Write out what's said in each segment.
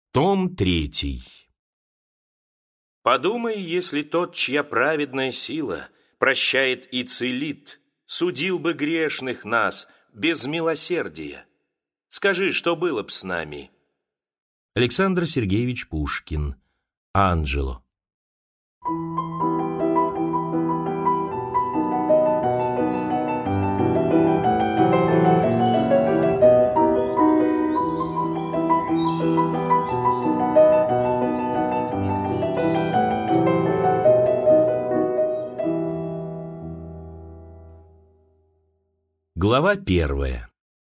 Том 3. Подумай, если тот, чья праведная сила прощает и целит, судил бы грешных нас без милосердия. Скажи, что было б с нами? Александр Сергеевич Пушкин. Анджело. Глава 1.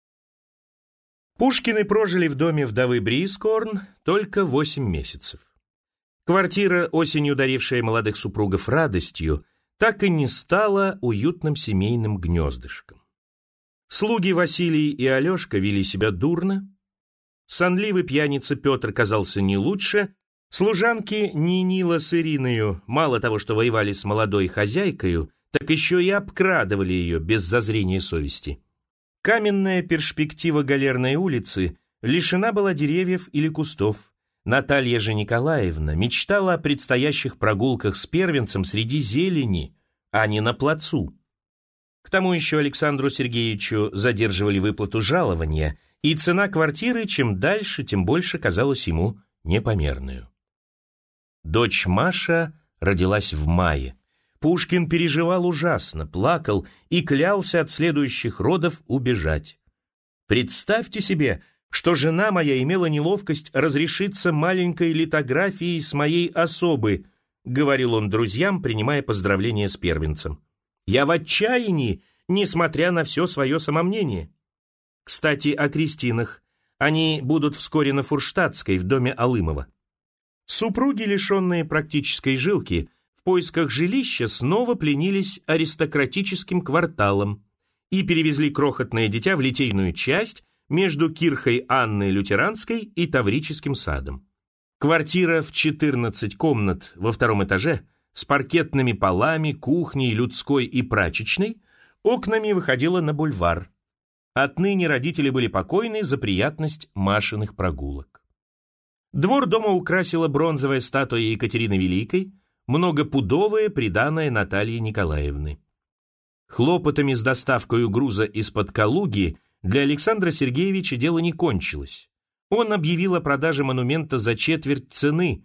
Пушкины прожили в доме вдовы Брискорн только 8 месяцев. Квартира, осенью дарившая молодых супругов радостью, так и не стала уютным семейным гнездышком. Слуги Василий и Алешка вели себя дурно, сонливый пьяница Петр казался не лучше, служанки Нинила с Ириною мало того, что воевали с молодой хозяйкою, так еще и обкрадывали ее без зазрения совести. Каменная перспектива Галерной улицы лишена была деревьев или кустов. Наталья же Николаевна мечтала о предстоящих прогулках с первенцем среди зелени, а не на плацу. К тому еще Александру Сергеевичу задерживали выплату жалования, и цена квартиры чем дальше, тем больше казалась ему непомерную. Дочь Маша родилась в мае. Пушкин переживал ужасно, плакал и клялся от следующих родов убежать. «Представьте себе, что жена моя имела неловкость разрешиться маленькой литографией с моей особы», говорил он друзьям, принимая поздравления с первенцем. «Я в отчаянии, несмотря на все свое самомнение». Кстати, о крестинах. Они будут вскоре на Фурштадтской в доме Алымова. Супруги, лишенные практической жилки, в поисках жилища снова пленились аристократическим кварталом и перевезли крохотное дитя в литейную часть между кирхой Анны Лютеранской и Таврическим садом. Квартира в 14 комнат во втором этаже с паркетными полами, кухней, людской и прачечной, окнами выходила на бульвар. Отныне родители были покойны за приятность Машиных прогулок. Двор дома украсила бронзовая статуя Екатерины Великой, многопудовое приданое Натальи Николаевны. Хлопотами с доставкой груза из-под Калуги для Александра Сергеевича дело не кончилось. Он объявил о продаже монумента за четверть цены,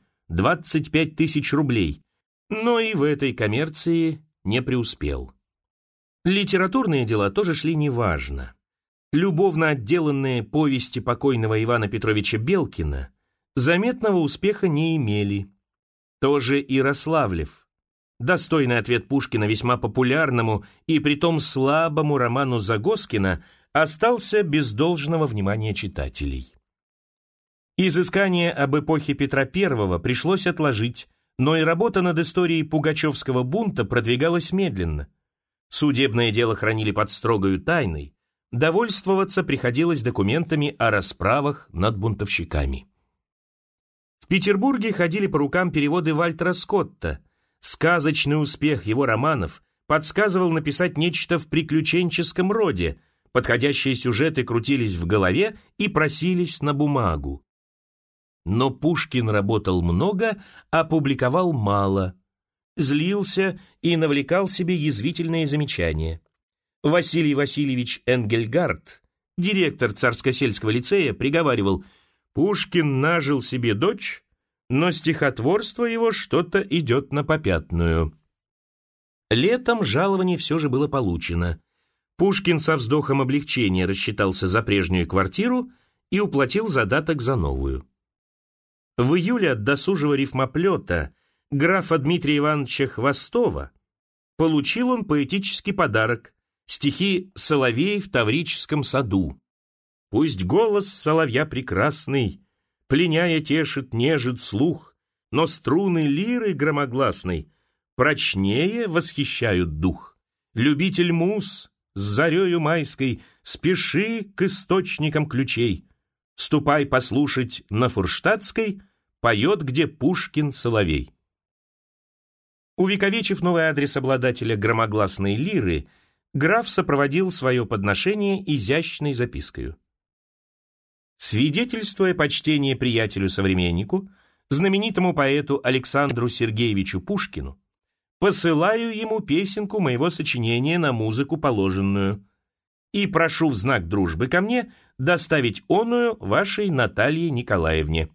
25 тысяч рублей, но и в этой коммерции не преуспел. Литературные дела тоже шли неважно. Любовно отделанные повести покойного Ивана Петровича Белкина заметного успеха не имели. Тоже и Ярославлев. Достойный ответ Пушкина весьма популярному и притом слабому роману Загоскина остался без должного внимания читателей. Изыскание об эпохе Петра I пришлось отложить, но и работа над историей Пугачевского бунта продвигалась медленно. Судебное дело хранили под строгою тайной, довольствоваться приходилось документами о расправах над бунтовщиками. В Петербурге ходили по рукам переводы Вальтера Скотта. Сказочный успех его романов подсказывал написать нечто в приключенческом роде, подходящие сюжеты крутились в голове и просились на бумагу. Но Пушкин работал много, а публиковал мало. Злился и навлекал себе язвительные замечания. Василий Васильевич Энгельгард, директор Царско-сельского лицея, приговаривал: «Пушкин нажил себе дочь, но стихотворство его что-то идет на попятную». Летом жалование все же было получено. Пушкин со вздохом облегчения рассчитался за прежнюю квартиру и уплатил задаток за новую. В июле от досужего рифмоплета графа Дмитрия Ивановича Хвостова получил он поэтический подарок — стихи «Соловей в Таврическом саду». Пусть голос соловья прекрасный, пленяя тешит, нежит слух, но струны лиры громогласной прочнее восхищают дух. Любитель муз с зарею майской, спеши к источникам ключей. Ступай послушать на Фурштадтской, поет где Пушкин соловей. Увековечив новый адрес обладателя громогласной лиры, граф сопроводил свое подношение изящной запиской. Свидетельствуя почтение приятелю-современнику, знаменитому поэту Александру Сергеевичу Пушкину, посылаю ему песенку моего сочинения на музыку положенную и прошу в знак дружбы ко мне доставить оную вашей Наталье Николаевне».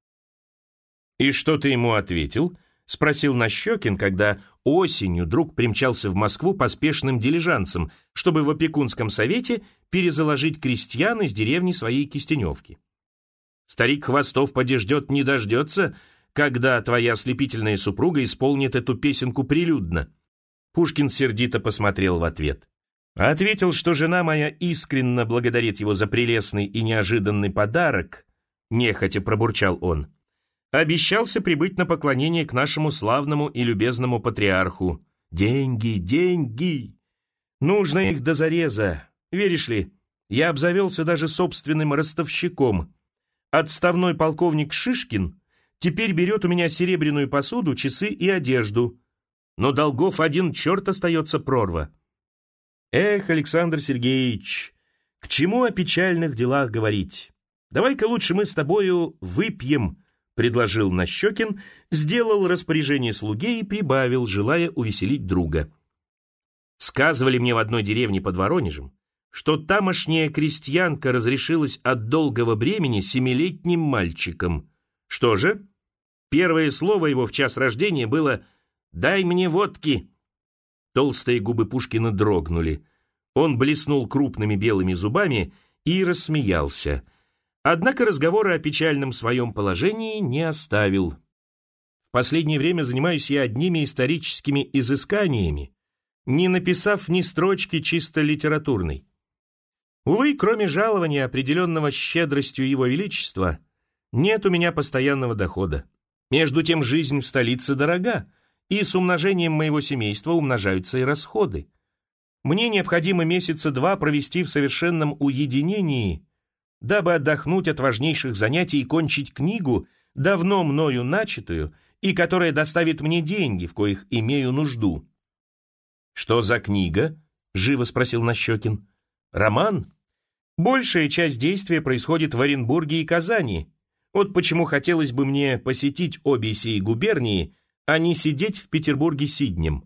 «И что ты ему ответил?» — спросил Нащекин, когда осенью друг примчался в Москву поспешным дилижансом, чтобы в опекунском совете перезаложить крестьян из деревни своей Кистеневки. «Старик Хвостов поди ждет не дождется, когда твоя ослепительная супруга исполнит эту песенку прилюдно». Пушкин сердито посмотрел в ответ. Ответил, что жена моя искренне благодарит его за прелестный и неожиданный подарок, нехотя пробурчал он. Обещался прибыть на поклонение к нашему славному и любезному патриарху. Деньги, деньги! Нужно их до зареза. Веришь ли, я обзавелся даже собственным ростовщиком. Отставной полковник Шишкин теперь берет у меня серебряную посуду, часы и одежду. Но долгов один черт остается прорва. Эх, Александр Сергеевич, к чему о печальных делах говорить? Давай-ка лучше мы с тобою выпьем, предложил Нащекин, сделал распоряжение слуге и прибавил, желая увеселить друга. Сказывали мне в одной деревне под Воронежем, что тамошняя крестьянка разрешилась от долгого бремени 7-летним мальчиком. Что же? Первое слово его в час рождения было «Дай мне водки». Толстые губы Пушкина дрогнули. Он блеснул крупными белыми зубами и рассмеялся. Однако разговора о печальном своем положении не оставил. В последнее время занимаюсь я одними историческими изысканиями, не написав ни строчки чисто литературной. Увы, кроме жалования, определенного щедростью Его Величества, нет у меня постоянного дохода. Между тем жизнь в столице дорога, и с умножением моего семейства умножаются и расходы. Мне необходимо месяца 2 провести в совершенном уединении, дабы отдохнуть от важнейших занятий и кончить книгу, давно мною начатую, и которая доставит мне деньги, в коих имею нужду. «Что за книга?» — живо спросил Нащекин. «Роман? Большая часть действия происходит в Оренбурге и Казани. Вот почему хотелось бы мне посетить обе сии губернии, а не сидеть в Петербурге сиднем».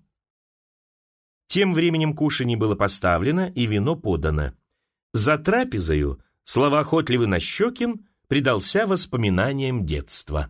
Тем временем кушанье было поставлено и вино подано. За трапезою словоохотливый Нащекин предался воспоминаниям детства.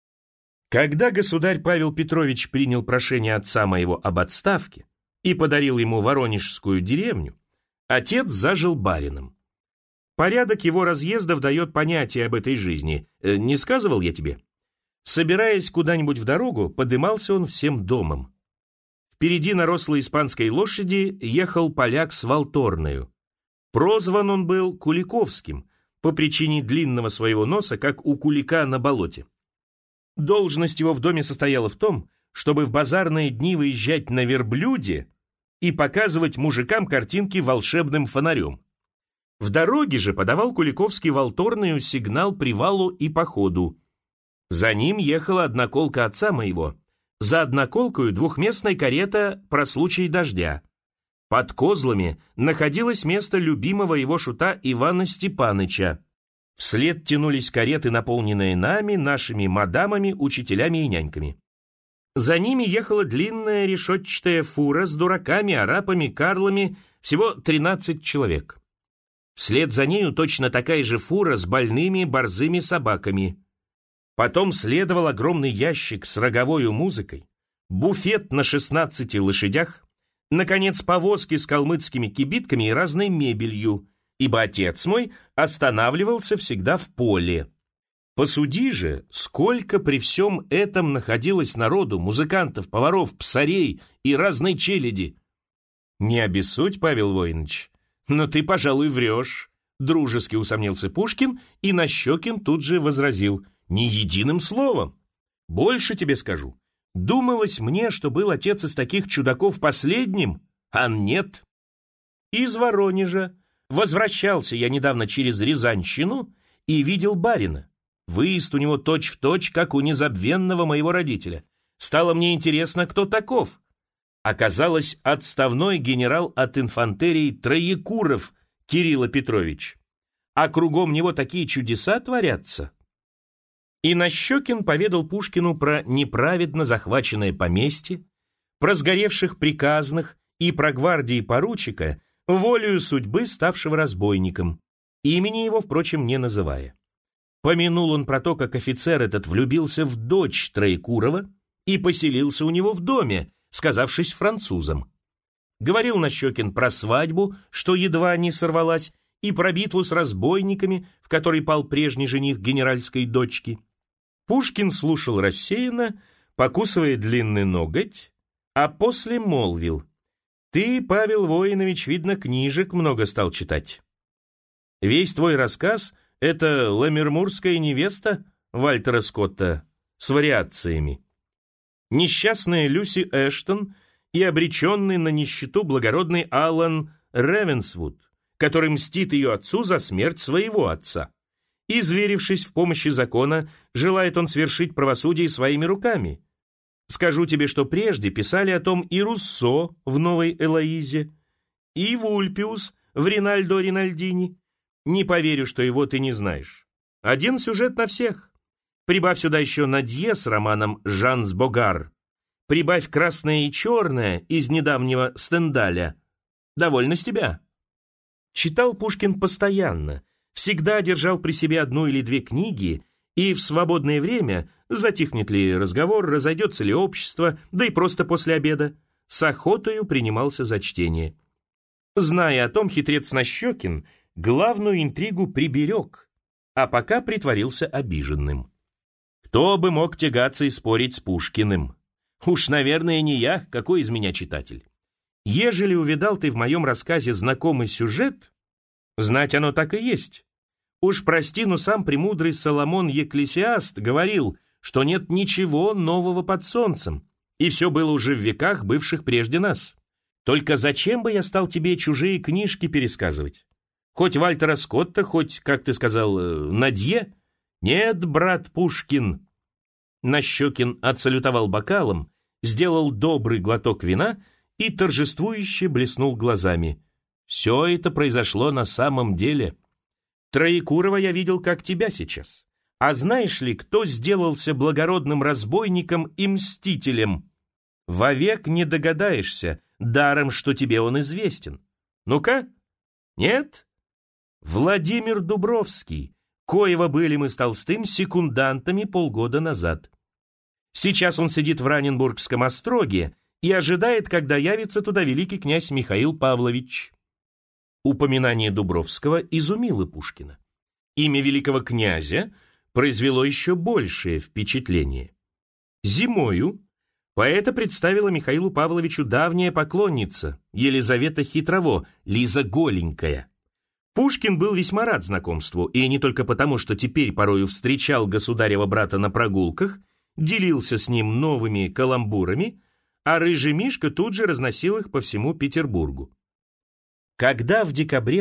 Когда государь Павел Петрович принял прошение отца моего об отставке и подарил ему Воронежскую деревню, отец зажил барином. Порядок его разъездов дает понятие об этой жизни. Не сказывал я тебе? Собираясь куда-нибудь в дорогу, подымался он всем домом. Впереди на рослой испанской лошади ехал поляк с валторною. Прозван он был Куликовским по причине длинного своего носа, как у кулика на болоте. Должность его в доме состояла в том, чтобы в базарные дни выезжать на верблюде и показывать мужикам картинки волшебным фонарем. В дороге же подавал Куликовский валторную сигнал привалу и походу. За ним ехала одноколка отца моего, за одноколкою двухместная карета про случай дождя. Под козлами находилось место любимого его шута Ивана Степаныча. Вслед тянулись кареты, наполненные нами, нашими мадамами, учителями и няньками. За ними ехала длинная решетчатая фура с дураками, арапами, карлами, всего 13 человек. Вслед за нею точно такая же фура с больными борзыми собаками. Потом следовал огромный ящик с роговою музыкой, буфет на 16 лошадях, наконец, повозки с калмыцкими кибитками и разной мебелью, ибо отец мой останавливался всегда в поле. Посуди же, сколько при всем этом находилось народу, музыкантов, поваров, псарей и разной челяди. Не обессудь, Павел Воиныч, но ты, пожалуй, врешь, дружески усомнился Пушкин, и Нащекин тут же возразил: ни единым словом. Больше тебе скажу. Думалось мне, что был отец из таких чудаков последним, а нет. Из Воронежа возвращался я недавно через Рязанщину и видел барина. Выезд у него точь-в-точь, как у незабвенного моего родителя. Стало мне интересно, кто таков. Оказалось, отставной генерал от инфантерии Троекуров Кирилл Петрович. а кругом него такие чудеса творятся. И Нащекин поведал Пушкину про неправедно захваченное поместье, про сгоревших приказных и про гвардии поручика, волею судьбы ставшего разбойником, имени его, впрочем, не называя. Помянул он про то, как офицер этот влюбился в дочь Троекурова и поселился у него в доме, сказавшись французом. Говорил Нащекин про свадьбу, что едва не сорвалась, и про битву с разбойниками, в которой пал прежний жених генеральской дочки. Пушкин слушал рассеянно, покусывая длинный ноготь, а после молвил: «Ты, Павел Воинович, видно, книжек много стал читать. Весь твой рассказ — это ламермурская невеста Вальтера Скотта с вариациями. Несчастная Люси Эштон и обреченный на нищету благородный Аллан Ревенсвуд, который мстит ее отцу за смерть своего отца. Изверившись в помощи закона, желает он свершить правосудие своими руками. Скажу тебе, что прежде писали о том и Руссо в «Новой Элоизе», и Вульпиус в «Ринальдо Ринальдини». Не поверю, что его ты не знаешь. Один сюжет на всех. Прибавь сюда еще Надье с романом «Жанс Богар». Прибавь «Красное и черное» из недавнего Стендаля. Довольно с тебя. Читал Пушкин постоянно, всегда держал при себе одну или две книги, и в свободное время, затихнет ли разговор, разойдется ли общество, да и просто после обеда, с охотою принимался за чтение. Зная о том, хитрец Нащекин главную интригу приберег, а пока притворился обиженным. Кто бы мог тягаться и спорить с Пушкиным? Уж, наверное, не я, какой из меня читатель. Ежели увидал ты в моем рассказе знакомый сюжет, знать оно так и есть. Уж прости, но сам премудрый Соломон Екклесиаст говорил, что нет ничего нового под солнцем, и все было уже в веках, бывших прежде нас. Только зачем бы я стал тебе чужие книжки пересказывать? Хоть Вальтера Скотта, хоть, как ты сказал, Надье? Нет, брат Пушкин. Нащекин отсалютовал бокалом, сделал добрый глоток вина и торжествующе блеснул глазами. Все это произошло на самом деле. Троекурова я видел, как тебя сейчас. А знаешь ли, кто сделался благородным разбойником и мстителем? Вовек не догадаешься, даром, что тебе он известен. Ну-ка? Нет? Владимир Дубровский, коего были мы с Толстым секундантами полгода назад. Сейчас он сидит в Раненбургском остроге и ожидает, когда явится туда великий князь Михаил Павлович. Упоминание Дубровского изумило Пушкина. Имя великого князя произвело еще большее впечатление. Зимою поэта представила Михаилу Павловичу давняя поклонница Елизавета Хитрово, Лиза Голенькая. Пушкин был весьма рад знакомству, и не только потому, что теперь порою встречал государева брата на прогулках, делился с ним новыми каламбурами, а рыжий Мишка тут же разносил их по всему Петербургу. Когда в декабре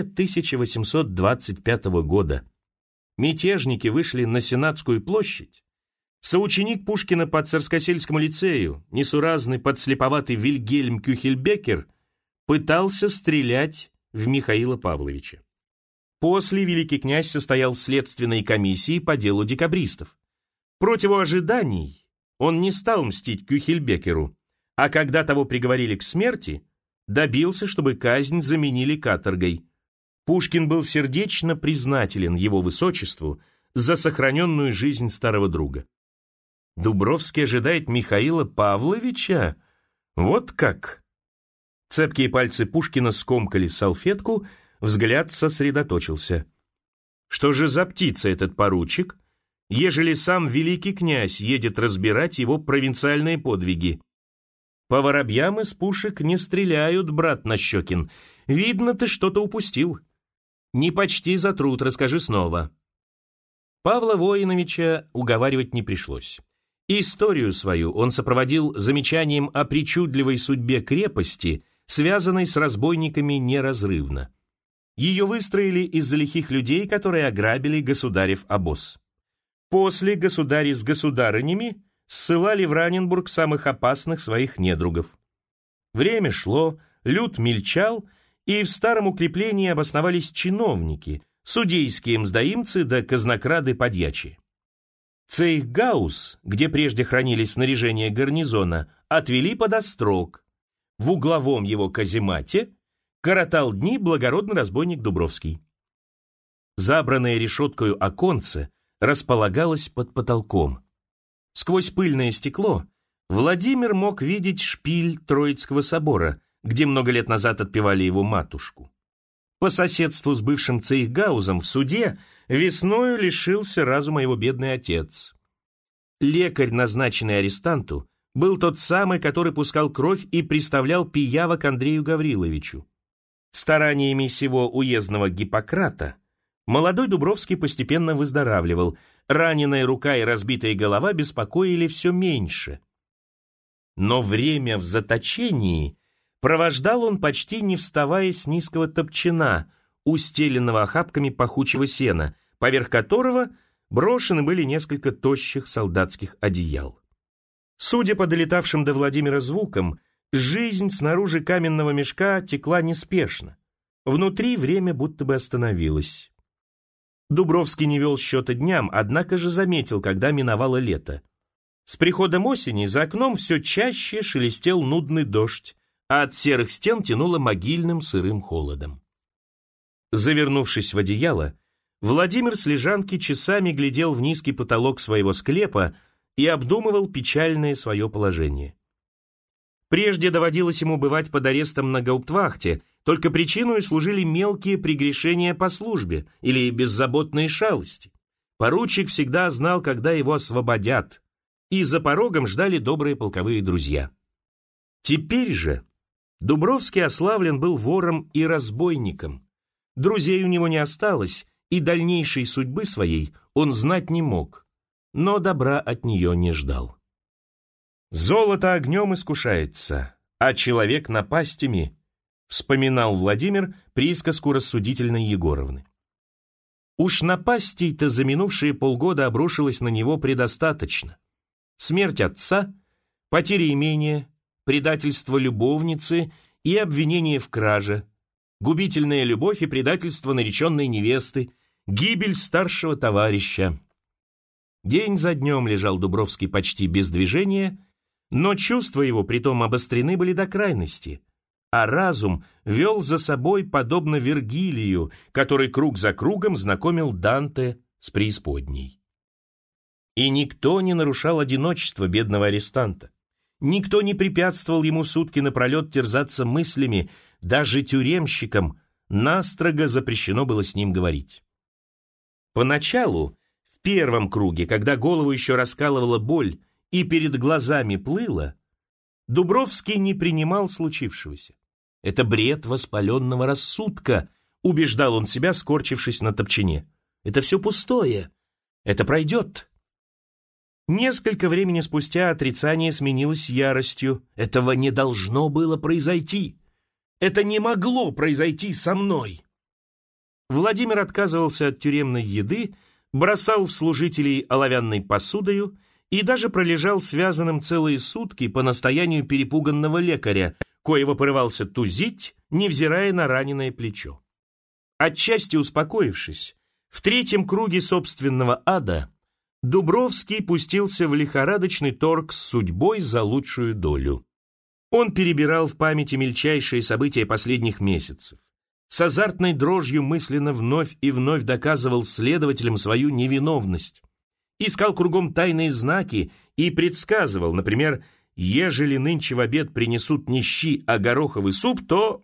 1825 года мятежники вышли на Сенатскую площадь, соученик Пушкина по Царскосельскому лицею, несуразный подслеповатый Вильгельм Кюхельбекер, пытался стрелять в Михаила Павловича. После великий князь состоял в следственной комиссии по делу декабристов. Против ожиданий он не стал мстить Кюхельбекеру, а когда того приговорили к смерти, добился, чтобы казнь заменили каторгой. Пушкин был сердечно признателен его высочеству за сохраненную жизнь старого друга. Дубровский ожидает Михаила Павловича? Вот как! Цепкие пальцы Пушкина скомкали салфетку, взгляд сосредоточился. Что же за птица этот поручик, ежели сам великий князь едет разбирать его провинциальные подвиги? По воробьям из пушек не стреляют, брат Нащекин. Видно, ты что-то упустил. Не почти за труд, расскажи снова. Павла Воиновича уговаривать не пришлось. Историю свою он сопроводил замечанием о причудливой судьбе крепости, связанной с разбойниками неразрывно. Ее выстроили из-за лихих людей, которые ограбили государев обоз. После государи с государынями ссылали в Раненбург самых опасных своих недругов. Время шло, люд мельчал, и в старом укреплении обосновались чиновники, судейские мздоимцы да казнокрады-подьячие. Цейхгаус, где прежде хранились снаряжения гарнизона, отвели под острог. В угловом его каземате коротал дни благородный разбойник Дубровский. Забранное решеткою оконце располагалось под потолком. Сквозь пыльное стекло Владимир мог видеть шпиль Троицкого собора, где много лет назад отпевали его матушку. По соседству с бывшим Цейхгаузом в суде весною лишился разума его бедный отец. Лекарь, назначенный арестанту, был тот самый, который пускал кровь и приставлял пиявок Андрею Гавриловичу. Стараниями сего уездного Гиппократа молодой Дубровский постепенно выздоравливал, раненая рука и разбитая голова беспокоили все меньше. Но время в заточении провождал он почти не вставая с низкого топчина, устеленного охапками пахучего сена, поверх которого брошены были несколько тощих солдатских одеял. Судя по долетавшим до Владимира звукам, жизнь снаружи каменного мешка текла неспешно. Внутри время будто бы остановилось. Дубровский не вел счета дням, однако же заметил, когда миновало лето. С приходом осени за окном все чаще шелестел нудный дождь, а от серых стен тянуло могильным сырым холодом. Завернувшись в одеяло, Владимир с лежанки часами глядел в низкий потолок своего склепа и обдумывал печальное свое положение. Прежде доводилось ему бывать под арестом на гауптвахте, только причиной служили мелкие прегрешения по службе или беззаботные шалости. Поручик всегда знал, когда его освободят, и за порогом ждали добрые полковые друзья. Теперь же Дубровский ославлен был вором и разбойником. Друзей у него не осталось, и дальнейшей судьбы своей он знать не мог, но добра от нее не ждал. «Золото огнем искушается, а человек напастями», вспоминал Владимир присказку рассудительной Егоровны. Уж напастей-то за минувшие полгода обрушилось на него предостаточно. Смерть отца, потеря имения, предательство любовницы и обвинение в краже, губительная любовь и предательство нареченной невесты, гибель старшего товарища. День за днем лежал Дубровский почти без движения, но чувства его притом обострены были до крайности, а разум вел за собой подобно Вергилию, который круг за кругом знакомил Данте с преисподней. И никто не нарушал одиночество бедного арестанта. Никто не препятствовал ему сутки напролет терзаться мыслями, даже тюремщикам настрого запрещено было с ним говорить. Поначалу, в первом круге, когда голову еще раскалывала боль и перед глазами плыло, Дубровский не принимал случившегося. Это бред воспаленного рассудка, убеждал он себя, скорчившись на топчине. Это все пустое, это пройдет. Несколько времени спустя отрицание сменилось яростью. Этого не должно было произойти. Это не могло произойти со мной. Владимир отказывался от тюремной еды, бросал в служителей оловянной посудою и даже пролежал связанным целые сутки по настоянию перепуганного лекаря, коего порывался тузить, невзирая на раненое плечо. Отчасти успокоившись, в третьем круге собственного ада Дубровский пустился в лихорадочный торг с судьбой за лучшую долю. Он перебирал в памяти мельчайшие события последних месяцев. С азартной дрожью мысленно вновь и вновь доказывал следователям свою невиновность. Искал кругом тайные знаки и предсказывал, например, ежели нынче в обед принесут не щи, а гороховый суп, то...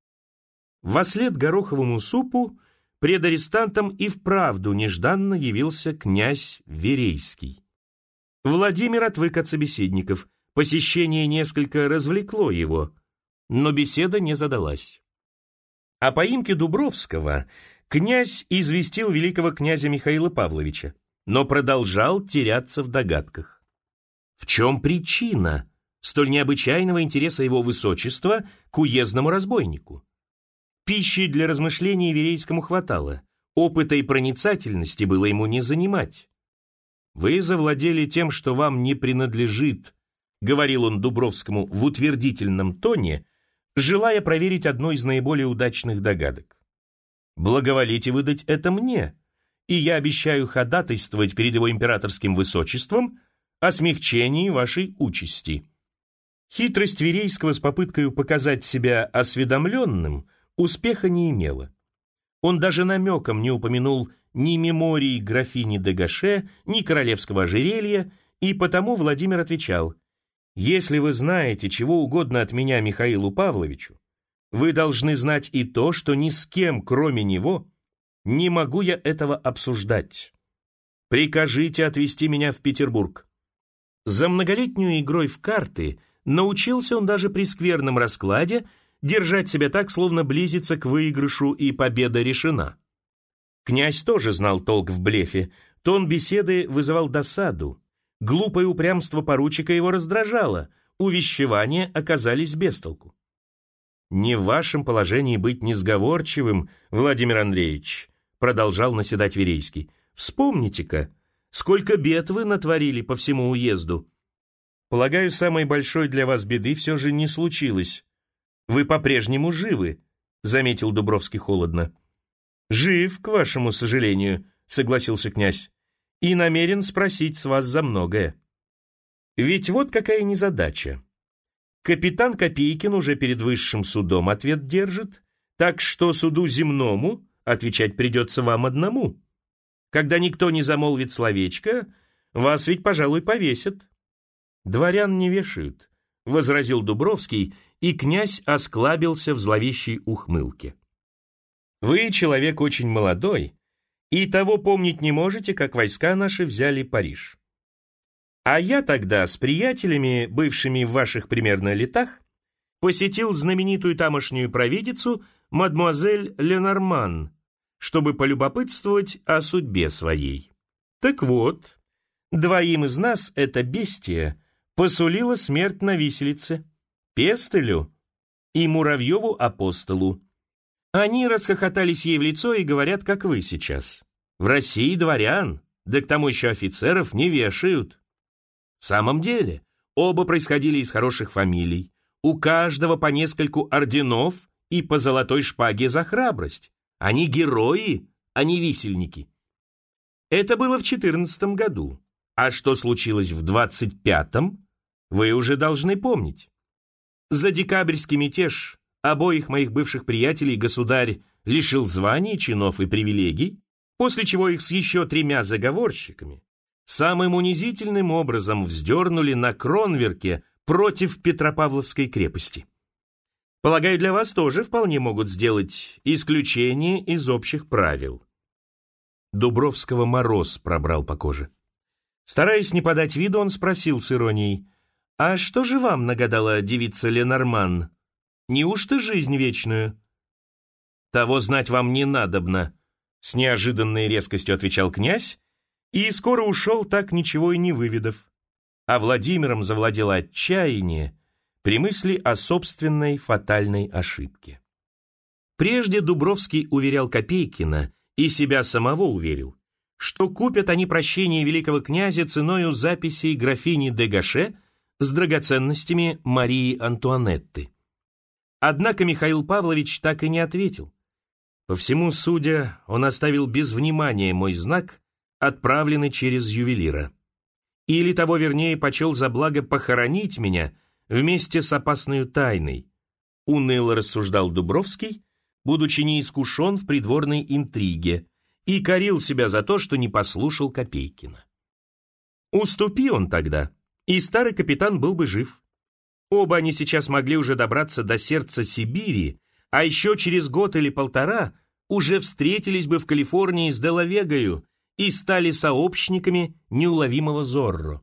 Вослед гороховому супу пред арестантом и вправду нежданно явился князь Верейский. Владимир отвык от собеседников, посещение несколько развлекло его, но беседа не задалась. О поимке Дубровского князь известил великого князя Михаила Павловича, но продолжал теряться в догадках. В чем причина столь необычайного интереса его высочества к уездному разбойнику? Пищи для размышлений Верейскому хватало, опыта и проницательности было ему не занимать. «Вы завладели тем, что вам не принадлежит», — говорил он Дубровскому в утвердительном тоне, желая проверить одну из наиболее удачных догадок. благоволите выдать это мне, и я обещаю ходатайствовать перед его императорским высочеством о смягчении вашей участи». Хитрость Верейского с попыткой показать себя осведомленным успеха не имела. Он даже намеком не упомянул ни мемории графини де Гаше, ни королевского ожерелья, и потому Владимир отвечал: «Если вы знаете чего угодно от меня Михаилу Павловичу, вы должны знать и то, что ни с кем, кроме него, не могу я этого обсуждать. Прикажите отвезти меня в Петербург». За многолетнюю игрой в карты научился он даже при скверном раскладе держать себя так, словно близится к выигрышу и победа решена. Князь тоже знал толк в блефе, тон беседы вызывал досаду, глупое упрямство поручика его раздражало, увещевания оказались без толку. «Не в вашем положении быть несговорчивым, Владимир Андреевич», продолжал наседать Верейский. «Вспомните-ка, сколько бед вы натворили по всему уезду. Полагаю, самой большой для вас беды все же не случилось. Вы по-прежнему живы», заметил Дубровский холодно. «Жив, к вашему сожалению», согласился князь, «и намерен спросить с вас за многое. Ведь вот какая незадача. Капитан Копейкин уже перед высшим судом ответ держит, так что суду земному отвечать придется вам одному. Когда никто не замолвит словечко, вас ведь, пожалуй, повесят». «Дворян не вешают», — возразил Дубровский, и князь осклабился в зловещей ухмылке. «Вы человек очень молодой, и того помнить не можете, как войска наши взяли Париж. А я тогда с приятелями, бывшими в ваших примерно летах, посетил знаменитую тамошнюю провидицу мадмуазель Ленорман, чтобы полюбопытствовать о судьбе своей. Так вот, двоим из нас эта бестия посулила смерть на виселице, Пестелю и Муравьеву-апостолу. Они расхохотались ей в лицо и говорят, как вы сейчас. В России дворян, да к тому еще офицеров, не вешают. В самом деле, оба происходили из хороших фамилий, у каждого по нескольку орденов и по золотой шпаге за храбрость. Они герои, а не висельники. Это было в 14 году, а что случилось в 25-м, вы уже должны помнить. За декабрьский мятеж обоих моих бывших приятелей государь лишил званий, чинов и привилегий, после чего их с еще 3 заговорщиками самым унизительным образом вздернули на Кронверке против Петропавловской крепости. Полагаю, для вас тоже вполне могут сделать исключение из общих правил». Дубровского мороз пробрал по коже. Стараясь не подать виду, он спросил с иронией: «А что же вам нагадала девица Ленорман? Неужто жизнь вечную?» «Того знать вам не надобно», — с неожиданной резкостью отвечал князь, и скоро ушел, так ничего и не выведав. А Владимиром завладело отчаяние при мысли о собственной фатальной ошибке. Прежде Дубровский уверял Копейкина, и себя самого уверил, что купят они прощение великого князя ценою записей графини де Гаше с драгоценностями Марии Антуанетты. Однако Михаил Павлович так и не ответил. По всему судя, он оставил без внимания мой знак, отправленный через ювелира. Или того вернее почел за благо похоронить меня вместе с опасною тайной, уныло рассуждал Дубровский, будучи неискушен в придворной интриге, и корил себя за то, что не послушал Копейкина. Уступи он тогда, и старый капитан был бы жив. Оба они сейчас могли уже добраться до сердца Сибири, а еще через год или полтора уже встретились бы в Калифорнии с Делавегою и стали сообщниками неуловимого Зорро.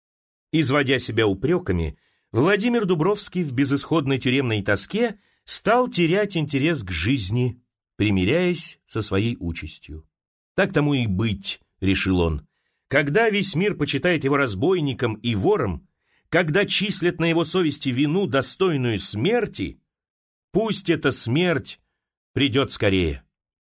Изводя себя упреками, Владимир Дубровский в безысходной тюремной тоске стал терять интерес к жизни, примиряясь со своей участью. «Так тому и быть», — решил он. «Когда весь мир почитает его разбойником и вором, когда числят на его совести вину, достойную смерти, пусть эта смерть придет скорее».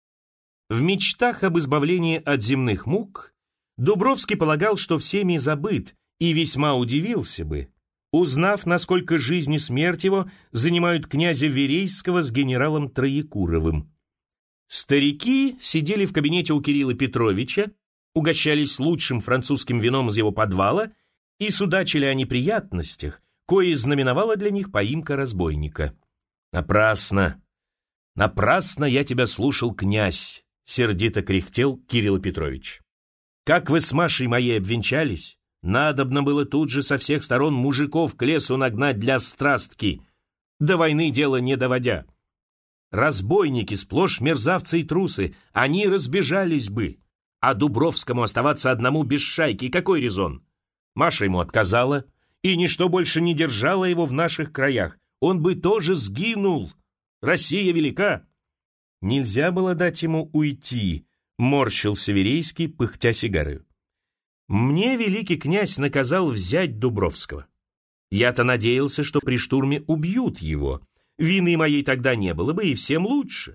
В мечтах об избавлении от земных мук Дубровский полагал, что всеми забыт, и весьма удивился бы, узнав, насколько жизнь и смерть его занимают князя Верейского с генералом Троекуровым. Старики сидели в кабинете у Кирилла Петровича, угощались лучшим французским вином из его подвала и судачили о неприятностях, кое знаменовала для них поимка разбойника. «Напрасно! Напрасно я тебя слушал, князь!» — сердито кряхтел Кирилл Петрович. «Как вы с Машей моей обвенчались? Надобно было тут же со всех сторон мужиков к лесу нагнать для страстки, до войны дело не доводя. Разбойники сплошь мерзавцы и трусы, они разбежались бы, а Дубровскому оставаться одному без шайки какой резон? Маша ему отказала, и ничто больше не держало его в наших краях, он бы тоже сгинул. Россия велика!» Нельзя было дать ему уйти, морщился Верейский, пыхтя сигарою. «Мне великий князь наказал взять Дубровского. Я-то надеялся, что при штурме убьют его. Вины моей тогда не было бы, и всем лучше.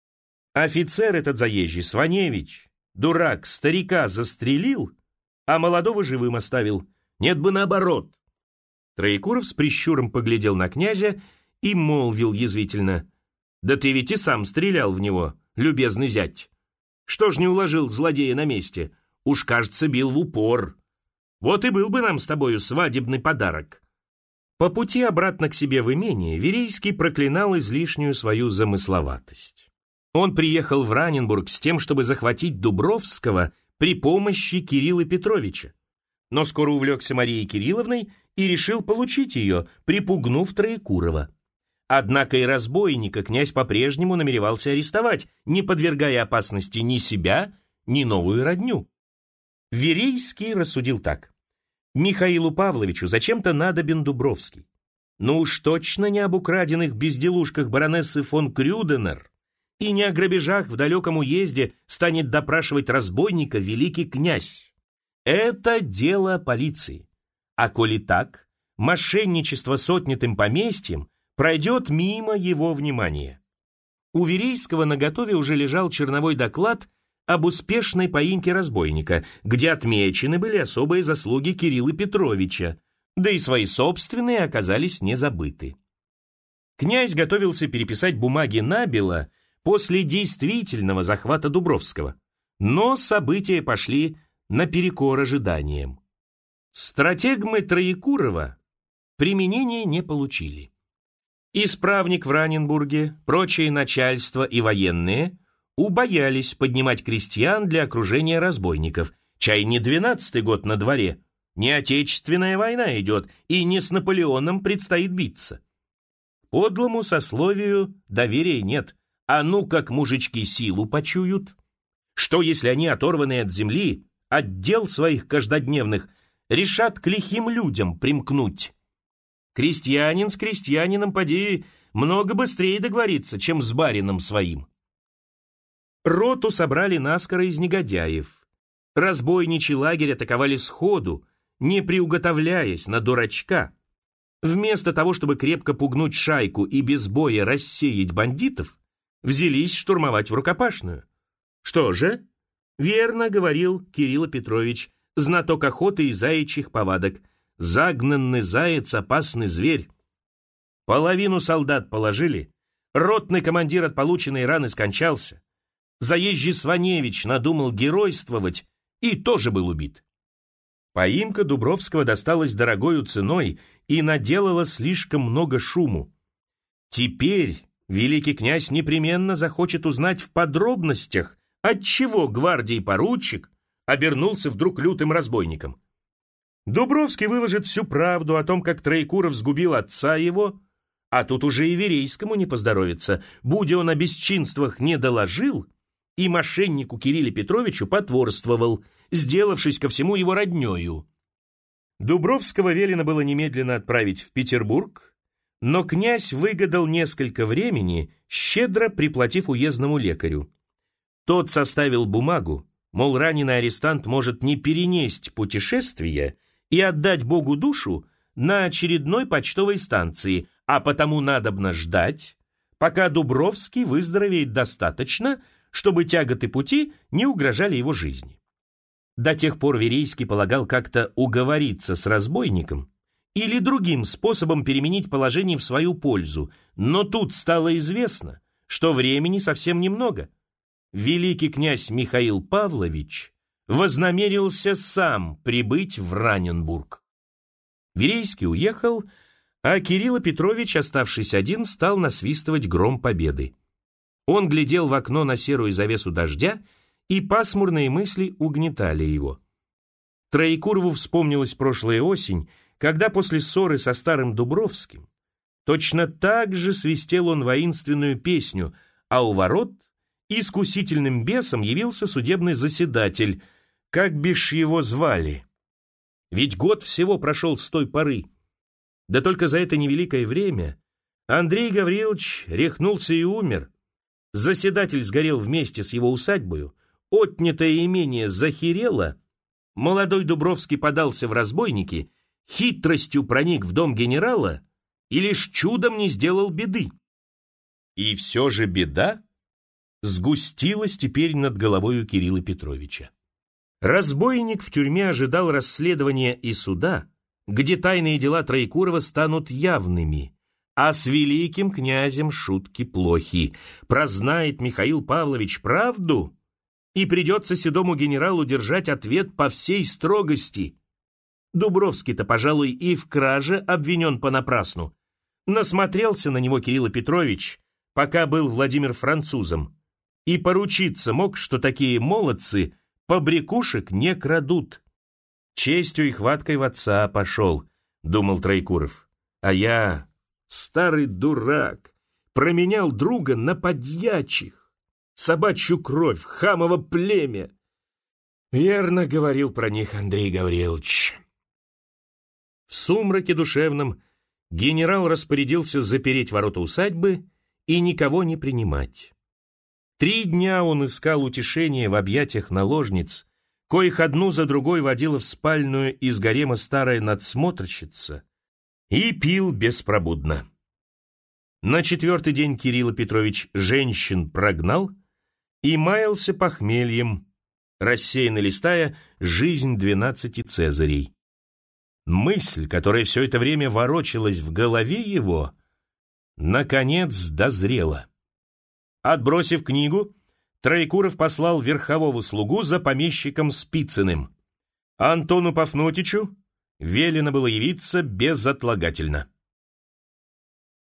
Офицер этот заезжий, Сваневич, дурак, старика застрелил, а молодого живым оставил. Нет бы наоборот». Троекуров с прищуром поглядел на князя и молвил язвительно: «Да ты ведь и сам стрелял в него, любезный зять. Что ж не уложил злодея на месте? Уж, кажется, бил в упор. Вот и был бы нам с тобою свадебный подарок». По пути обратно к себе в имение Верейский проклинал излишнюю свою замысловатость. Он приехал в Раненбург с тем, чтобы захватить Дубровского при помощи Кирилла Петровича, но скоро увлекся Марией Кирилловной и решил получить ее, припугнув Троекурова. Однако и разбойника князь по-прежнему намеревался арестовать, не подвергая опасности ни себя, ни новую родню. Верейский рассудил так: Михаилу Павловичу зачем-то надобен Дубровский. Но уж точно не об украденных безделушках баронессы фон Крюденер и не о грабежах в далеком уезде станет допрашивать разбойника великий князь. Это дело полиции. А коли так, мошенничество с отнятым поместьем пройдет мимо его внимания. У Верейского наготове уже лежал черновой доклад об успешной поимке разбойника, где отмечены были особые заслуги Кирилла Петровича, да и свои собственные оказались не забыты. Князь готовился переписать бумаги набело после действительного захвата Дубровского, но события пошли наперекор ожиданиям. Стратегмы Троекурова применения не получили. Исправник в Раненбурге, прочее начальство и военные убоялись поднимать крестьян для окружения разбойников. Чай не 12-й год на дворе, не Отечественная война идет, и не с Наполеоном предстоит биться. Подлому сословию доверия нет, а ну как мужички силу почуют. Что если они, оторванные от земли, от дел своих каждодневных, решат к лихим людям примкнуть? Крестьянин с крестьянином, поди, много быстрее договорится, чем с барином своим. Роту собрали наскоро из негодяев. Разбойничий лагерь атаковали сходу, не приуготовляясь на дурачка. Вместо того, чтобы крепко пугнуть шайку и без боя рассеять бандитов, взялись штурмовать в рукопашную. Что же? Верно говорил Кирилл Петрович, знаток охоты и заячьих повадок. Загнанный заяц — опасный зверь. Половину солдат положили, ротный командир от полученной раны скончался. Заезжий Сваневич надумал геройствовать и тоже был убит. Поимка Дубровского досталась дорогою ценой и наделала слишком много шуму. Теперь великий князь непременно захочет узнать в подробностях, отчего гвардии поручик обернулся вдруг лютым разбойником. Дубровский выложит всю правду о том, как Троекуров сгубил отца его, а тут уже и Верейскому не поздоровится. Будь он о бесчинствах не доложил, и мошеннику Кириллу Петровичу потворствовал, сделавшись ко всему его роднёю. Дубровского велено было немедленно отправить в Петербург, но князь выгадал несколько времени, щедро приплатив уездному лекарю. Тот составил бумагу, мол, раненый арестант может не перенесть путешествие и отдать Богу душу на очередной почтовой станции, а потому надобно ждать, пока Дубровский выздоровеет достаточно, чтобы тяготы пути не угрожали его жизни. До тех пор Верейский полагал как-то уговориться с разбойником или другим способом переменить положение в свою пользу, но тут стало известно, что времени совсем немного. великий князь Михаил Павлович вознамерился сам прибыть в Раненбург. Верейский уехал, а Кирилл Петрович, оставшись один, стал насвистывать гром победы. Он глядел в окно на серую завесу дождя, и пасмурные мысли угнетали его. Троекурову вспомнилась прошлая осень, когда после ссоры со старым Дубровским точно так же свистел он воинственную песню, а у ворот искусительным бесом явился судебный заседатель, как бишь его звали. Ведь год всего прошел с той поры. Да только за это невеликое время Андрей Гаврилович рехнулся и умер. Заседатель сгорел вместе с его усадьбою, отнятое имение захерело, молодой Дубровский подался в разбойники, хитростью проник в дом генерала и лишь чудом не сделал беды. И все же беда сгустилась теперь над головой у Кирилла Петровича. Разбойник в тюрьме ожидал расследования и суда, где тайные дела Троекурова станут явными, а с великим князем шутки плохи. Прознает Михаил Павлович правду, и придется седому генералу держать ответ по всей строгости. Дубровский-то, пожалуй, и в краже обвинен понапрасну. Насмотрелся на него Кирилл Петрович, пока был Владимир французом, и поручиться мог, что такие молодцы побрякушек не крадут. Честью и хваткой в отца пошел, думал Троекуров. А я, старый дурак, променял друга на подьячих, собачью кровь, хамово племя. Верно говорил про них Андрей Гаврилович. В сумраке душевном генерал распорядился запереть ворота усадьбы и никого не принимать. 3 дня он искал утешения в объятиях наложниц, коих одну за другой водила в спальную из гарема старая надсмотрщица, и пил беспробудно. На 4-й день Кирилл Петрович женщин прогнал и маялся похмельем, рассеянно листая «Жизнь 12 Цезарей». Мысль, которая все это время ворочалась в голове его, наконец дозрела. Отбросив книгу, Троекуров послал верхового слугу за помещиком Спицыным. Антону Пафнутичу велено было явиться безотлагательно.